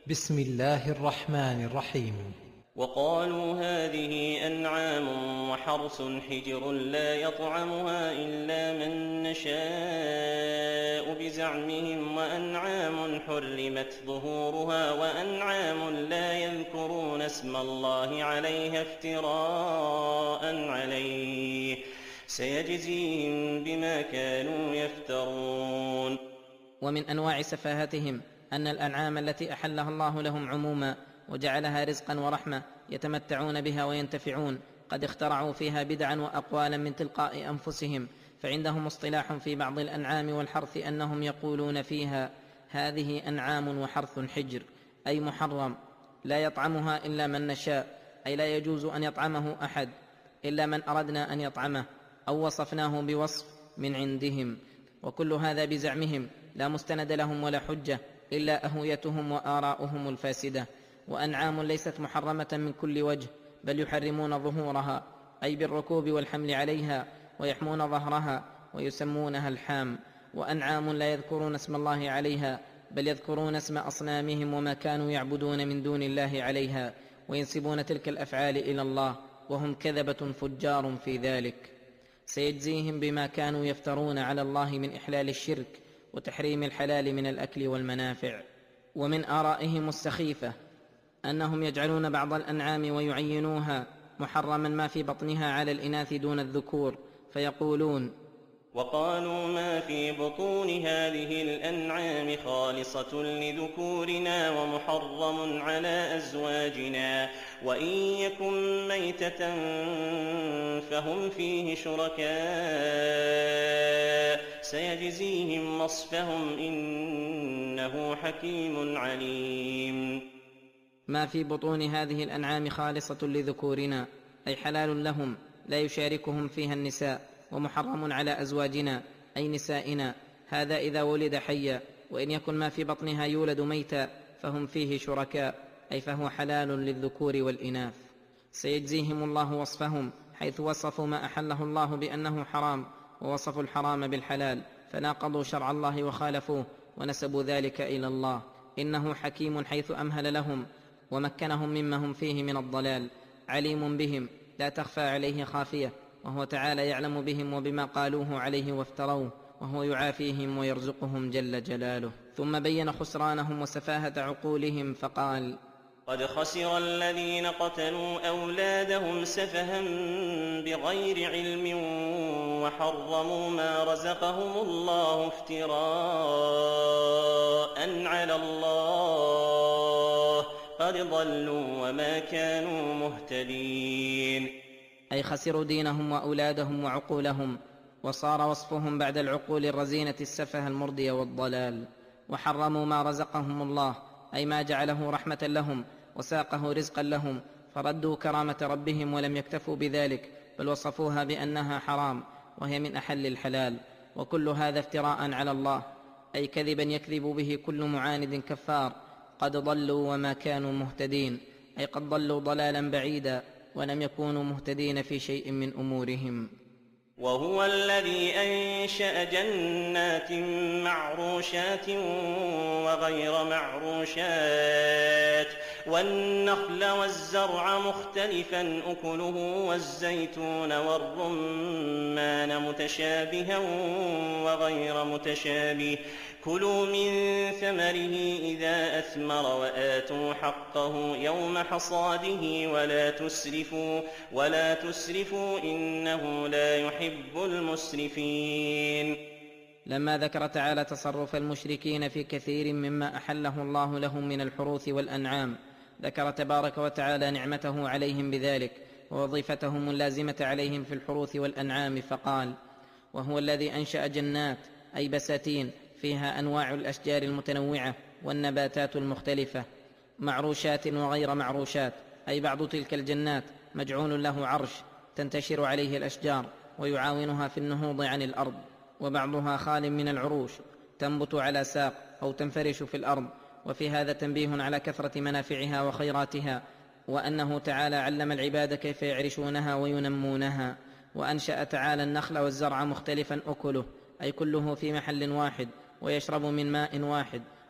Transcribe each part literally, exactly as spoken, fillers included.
بسم الله الرحمن الرحيم. وقالوا هذه أنعام وحرث حجر لا يطعمها إلا من نشاء بزعمهم، وأنعام حرمت ظهورها، وأنعام لا يذكرون اسم الله عليها افتراء عليه، سيجزيهم بما كانوا يفترون. ومن أنواع سفاهتهم أن الأنعام التي أحلها الله لهم عموما وجعلها رزقا ورحمة يتمتعون بها وينتفعون قد اخترعوا فيها بدعا وأقوالا من تلقاء أنفسهم، فعندهم اصطلاح في بعض الأنعام والحرث أنهم يقولون فيها هذه أنعام وحرث حجر، أي محرم لا يطعمها إلا من نشاء، أي لا يجوز أن يطعمه أحد إلا من أردنا أن يطعمه، أو وصفناه بوصف من عندهم. وكل هذا بزعمهم لا مستند لهم ولا حجة إلا أهويتهم وآراؤهم الفاسدة. وأنعام ليست محرمة من كل وجه، بل يحرمون ظهورها، أي بالركوب والحمل عليها، ويحمون ظهرها ويسمونها الحام. وأنعام لا يذكرون اسم الله عليها، بل يذكرون اسم أصنامهم وما كانوا يعبدون من دون الله عليها، وينسبون تلك الأفعال إلى الله، وهم كذبة فجار في ذلك. سيجزيهم بما كانوا يفترون على الله من إحلال الشرك وتحريم الحلال من الأكل والمنافع. ومن آرائهم السخيفة أنهم يجعلون بعض الأنعام ويعينوها محرما ما في بطنها على الإناث دون الذكور، فيقولون: وقالوا ما في بطون هذه الأنعام خالصة لذكورنا ومحرم على أزواجنا، وإن يكن ميتة فهم فيه شركاء، سيجزيهم وصفهم إنه حكيم عليم. ما في بطون هذه الأنعام خالصة لذكورنا، أي حلال لهم لا يشاركهم فيها النساء، ومحرم على أزواجنا أي نسائنا، هذا إذا ولد حيا، وإن يكن ما في بطنها يولد ميتا فهم فيه شركاء، أي فهو حلال للذكور والإناث. سيجزيهم الله وصفهم، حيث وصفوا ما أحله الله بأنه حرام، ووصفوا الحرام بالحلال، فناقضوا شرع الله وخالفوه ونسبوا ذلك إلى الله. إنه حكيم حيث أمهل لهم ومكنهم مما هم فيه من الضلال، عليم بهم لا تخفى عليه خافية، وهو تعالى يعلم بهم وبما قالوه عليه وافتروه، وهو يعافيهم ويرزقهم جل جلاله. ثم بين خسرانهم وسفاهة عقولهم فقال: قد خسر الذين قتلوا أولادهم سفها بغير علم وحرموا ما رزقهم الله افتراء على الله، قد ضلوا وما كانوا مهتدين. أي خسروا دينهم وأولادهم وعقولهم، وصار وصفهم بعد العقول الرزينة السفه المردي والضلال. وحرموا ما رزقهم الله، أي ما جعله رحمة لهم وساقه رزقا لهم، فردوا كرامة ربهم ولم يكتفوا بذلك، بل وصفوها بأنها حرام وهي من أحل الحلال. وكل هذا افتراء على الله، أي كذبا يكذب به كل معاند كفار. قد ضلوا وما كانوا مهتدين، أي قد ضلوا ضلالا بعيدا ولم يكونوا مهتدين في شيء من أمورهم. وهو الذي أنشأ جنات معروشات وغير معروشات، والنخل والزرع مختلفا أكله، والزيتون والرمان متشابها وغير متشابه، كلوا من ثمره إذا أثمر وآتوا حقه يوم حصاده ولا تسرفوا ولا تسرفوا إنه لا يحب المسرفين. لما ذكر تعالى تصرف المشركين في كثير مما أحله الله لهم من الحروث والأنعام، ذكر تبارك وتعالى نعمته عليهم بذلك ووظيفتهم اللازمة عليهم في الحروث والأنعام، فقال: وهو الذي أنشأ جنات، أي بساتين فيها أنواع الأشجار المتنوعة والنباتات المختلفة، معروشات وغير معروشات، أي بعض تلك الجنات مجعول له عرش تنتشر عليه الأشجار ويعاونها في النهوض عن الأرض، وبعضها خال من العروش تنبت على ساق أو تنفرش في الأرض. وفي هذا تنبيه على كثرة منافعها وخيراتها، وأنه تعالى علم العباد كيف يعرشونها وينمونها. وأنشأ تعالى النخل والزرع مختلفا أكله، أي كله في محل واحد ويشرب من ماء واحد،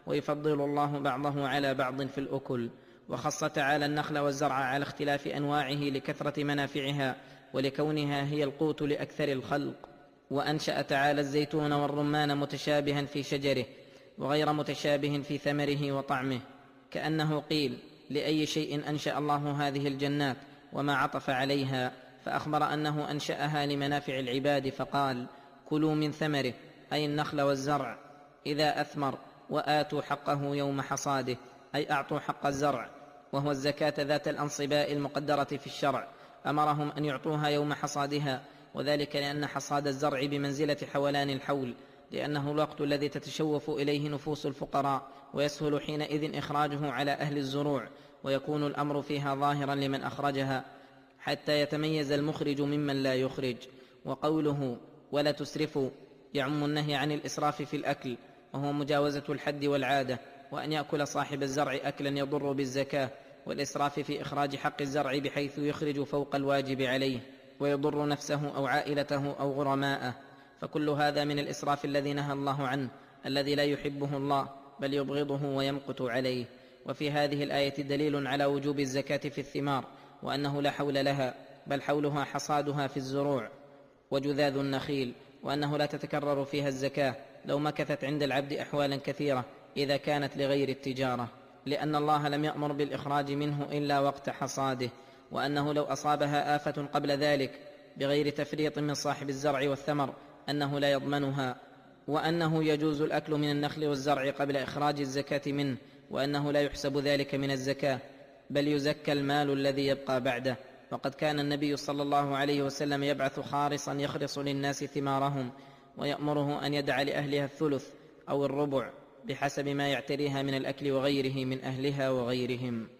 ويفضل الله بعضه على بعض في الأكل. وخص تعالى النخل والزرع على اختلاف أنواعه لكثرة منافعها ولكونها هي القوت لأكثر الخلق. وأنشأ تعالى الزيتون والرمان متشابها في شجره وغير متشابه في ثمره وطعمه، كأنه قيل لأي شيء أنشأ الله هذه الجنات وما عطف عليها، فأخبر أنه أنشأها لمنافع العباد فقال: كلوا من ثمره، أي النخل والزرع، إذا أثمر، وآتوا حقه يوم حصاده، أي أعطوا حق الزرع، وهو الزكاة ذات الأنصباء المقدرة في الشرع، أمرهم أن يعطوها يوم حصادها، وذلك لأن حصاد الزرع بمنزلة حولان الحول، لأنه الوقت الذي تتشوف إليه نفوس الفقراء، ويسهل حينئذ إخراجه على أهل الزروع، ويكون الأمر فيها ظاهرا لمن أخرجها حتى يتميز المخرج ممن لا يخرج. وقوله ولا تسرفوا يعم النهي عن الإسراف في الأكل، وهو مجاوزة الحد والعادة، وأن يأكل صاحب الزرع أكلا يضر بالزكاة، والإسراف في إخراج حق الزرع بحيث يخرج فوق الواجب عليه ويضر نفسه أو عائلته أو غرماءه، فكل هذا من الإسراف الذي نهى الله عنه، الذي لا يحبه الله بل يبغضه ويمقت عليه. وفي هذه الآية دليل على وجوب الزكاة في الثمار، وأنه لا حول لها بل حولها حصادها في الزروع وجذاذ النخيل، وأنه لا تتكرر فيها الزكاة لو مكثت عند العبد أحوالا كثيرة إذا كانت لغير التجارة، لأن الله لم يأمر بالإخراج منه إلا وقت حصاده، وأنه لو أصابها آفة قبل ذلك بغير تفريط من صاحب الزرع والثمر أنه لا يضمنها، وأنه يجوز الأكل من النخل والزرع قبل إخراج الزكاة منه، وأنه لا يحسب ذلك من الزكاة بل يزكى المال الذي يبقى بعده. وقد كان النبي صلى الله عليه وسلم يبعث خارصا يخرص للناس ثمارهم، ويأمره أن يدع لأهلها الثلث أو الربع بحسب ما يعتريها من الأكل وغيره من أهلها وغيرهم.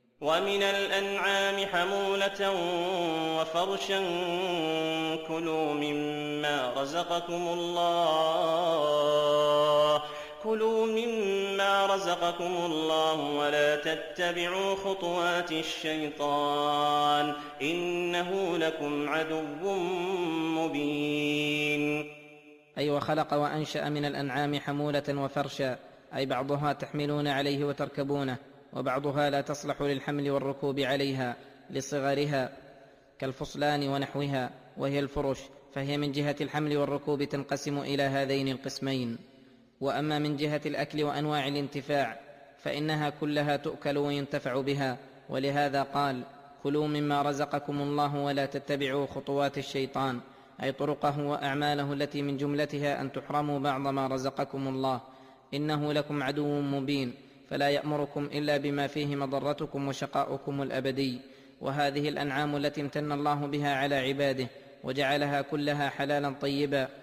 ومن الأنعام حمولة وفرشا كلوا مما رزقكم الله كلوا مما رزقكم الله ولا تتبعوا خطوات الشيطان إنه لكم عدو مبين. أي وخلق وأنشأ من الأنعام حمولة وفرشا، أي بعضها تحملون عليه وتركبونه، وبعضها لا تصلح للحمل والركوب عليها لصغرها كالفصلان ونحوها، وهي الفرش، فهي من جهة الحمل والركوب تنقسم إلى هذين القسمين. وأما من جهة الأكل وأنواع الانتفاع فإنها كلها تؤكل وينتفع بها، ولهذا قال: كلوا مما رزقكم الله ولا تتبعوا خطوات الشيطان، أي طرقه وأعماله التي من جملتها أن تحرموا بعض ما رزقكم الله، إنه لكم عدو مبين، فلا يأمركم إلا بما فيه مضرتكم وشقاؤكم الأبدي. وهذه الأنعام التي امتن الله بها على عباده وجعلها كلها حلالا طيبا